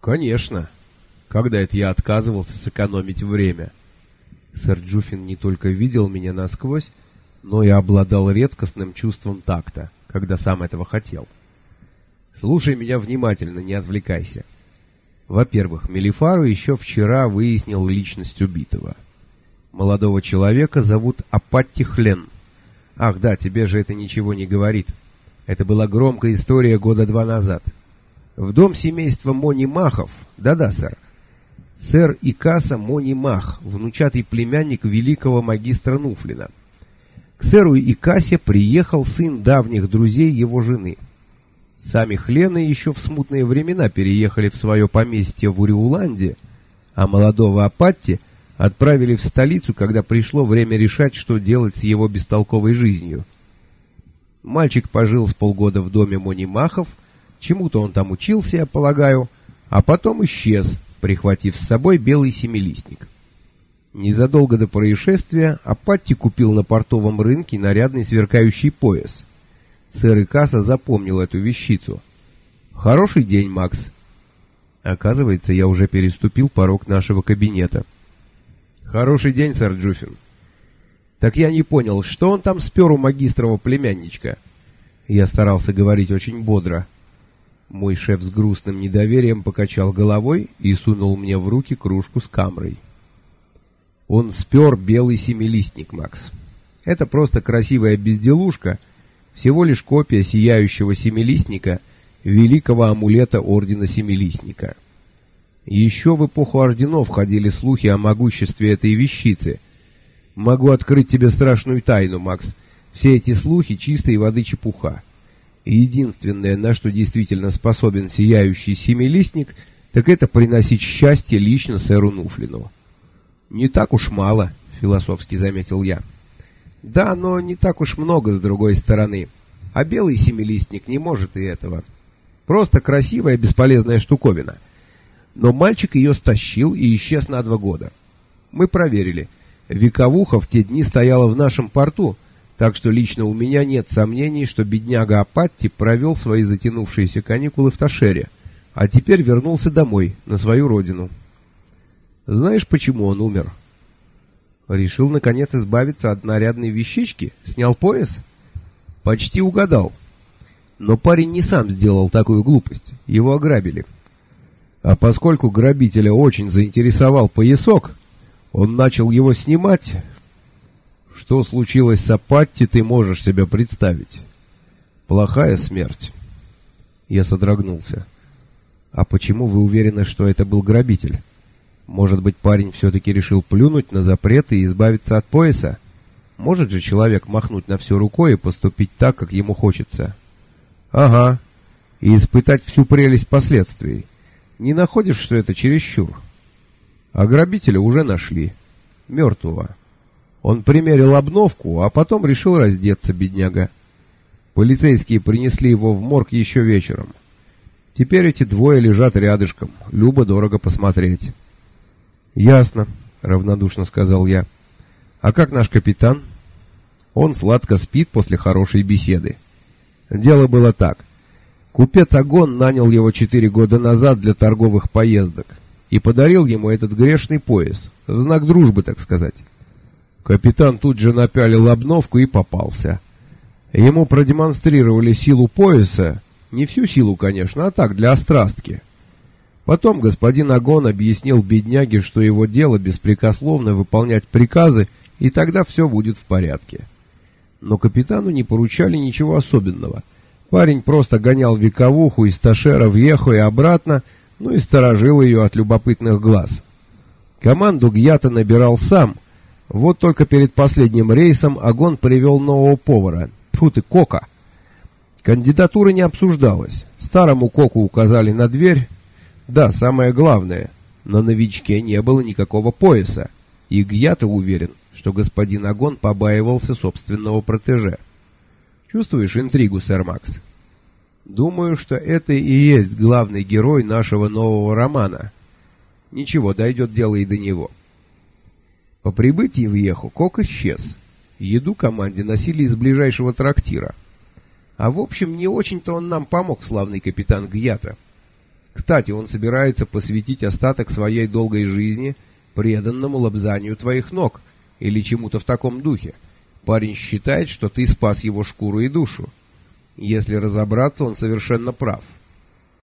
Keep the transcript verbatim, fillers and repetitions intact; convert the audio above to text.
Конечно. Когда это я отказывался сэкономить время? Сэр Джуффин не только видел меня насквозь, но и обладал редкостным чувством такта, когда сам этого хотел. Слушай меня внимательно, не отвлекайся. Во-первых, Мелифару еще вчера выяснил личность убитого. Молодого человека зовут Апатти Хлен. Ах да, тебе же это ничего не говорит. Это была громкая история года два назад. В дом семейства Мони-Махов, да-да, сэр, сэр Икаса Мони-Мах, внучатый племянник великого магистра Нуфлина. К сэру Икасе приехал сын давних друзей его жены. Сами Хлены еще в смутные времена переехали в свое поместье в Уриуланде, а молодого Апатти отправили в столицу, когда пришло время решать, что делать с его бестолковой жизнью. Мальчик пожил с полгода в доме Мони-Махов, чему-то он там учился, я полагаю, а потом исчез, прихватив с собой белый семилистник. Незадолго до происшествия Апатти купил на портовом рынке нарядный сверкающий пояс. Сэр Икаса запомнил эту вещицу. «Хороший день, Макс». Оказывается, я уже переступил порог нашего кабинета. «Хороший день, сэр Джуффин». «Так я не понял, что он там спер у магистрова племянничка?» Я старался говорить очень бодро. Мой шеф с грустным недоверием покачал головой и сунул мне в руки кружку с камрой. Он спер белый семилистник, Макс. Это просто красивая безделушка, всего лишь копия сияющего семилистника, великого амулета Ордена Семилистника. Еще в эпоху орденов ходили слухи о могуществе этой вещицы. Могу открыть тебе страшную тайну, Макс. Все эти слухи чистой воды чепуха. Единственное, на что действительно способен сияющий семилистник, так это приносить счастье лично сэру Нуфлину. «Не так уж мало», — философски заметил я. «Да, но не так уж много с другой стороны. А белый семилистник не может и этого. Просто красивая бесполезная штуковина. Но мальчик ее стащил и исчез на два года. Мы проверили. Вековуха в те дни стояла в нашем порту, так что лично у меня нет сомнений, что бедняга Апатти провел свои затянувшиеся каникулы в Ташере, а теперь вернулся домой, на свою родину. Знаешь, почему он умер?» Решил, наконец, избавиться от нарядной вещички? Снял пояс? Почти угадал. Но парень не сам сделал такую глупость. Его ограбили. А поскольку грабителя очень заинтересовал поясок, он начал его снимать. Что случилось с Апатти, ты можешь себе представить. Плохая смерть. Я содрогнулся. А почему вы уверены, что это был грабитель? Может быть, парень все-таки решил плюнуть на запреты и избавиться от пояса? Может же человек махнуть на все рукой и поступить так, как ему хочется? Ага. И испытать всю прелесть последствий. Не находишь, что это чересчур? А грабителя уже нашли. Мертвого. Он примерил обновку, а потом решил раздеться, бедняга. Полицейские принесли его в морг еще вечером. Теперь эти двое лежат рядышком. Любо-дорого посмотреть. «Ясно», — равнодушно сказал я. «А как наш капитан?» «Он сладко спит после хорошей беседы. Дело было так. Купец Агон нанял его четыре года назад для торговых поездок и подарил ему этот грешный пояс, в знак дружбы, так сказать. Капитан тут же напялил обновку и попался. Ему продемонстрировали силу пояса, не всю силу, конечно, а так, для острастки. Потом господин Агон объяснил бедняге, что его дело беспрекословно выполнять приказы, и тогда все будет в порядке. Но капитану не поручали ничего особенного. Парень просто гонял вековуху из Ташера в Ехо и обратно, ну и сторожил ее от любопытных глаз. Команду Гьята набирал сам. Вот только перед последним рейсом Агон привел нового повара, тьфу ты, Кока. Кандидатура не обсуждалась. Старому Коку указали на дверь. Да, самое главное, на новичке не было никакого пояса, и Гьята уверен, что господин Агон побаивался собственного протеже. Чувствуешь интригу, сэр Макс? Думаю, что это и есть главный герой нашего нового романа. Ничего, дойдет дело и до него. По прибытии в Еху Кок исчез. Еду команде носили из ближайшего трактира. А в общем, не очень-то он нам помог, славный капитан Гьята. Кстати, он собирается посвятить остаток своей долгой жизни преданному лобзанию твоих ног или чему-то в таком духе. Парень считает, что ты спас его шкуру и душу. Если разобраться, он совершенно прав.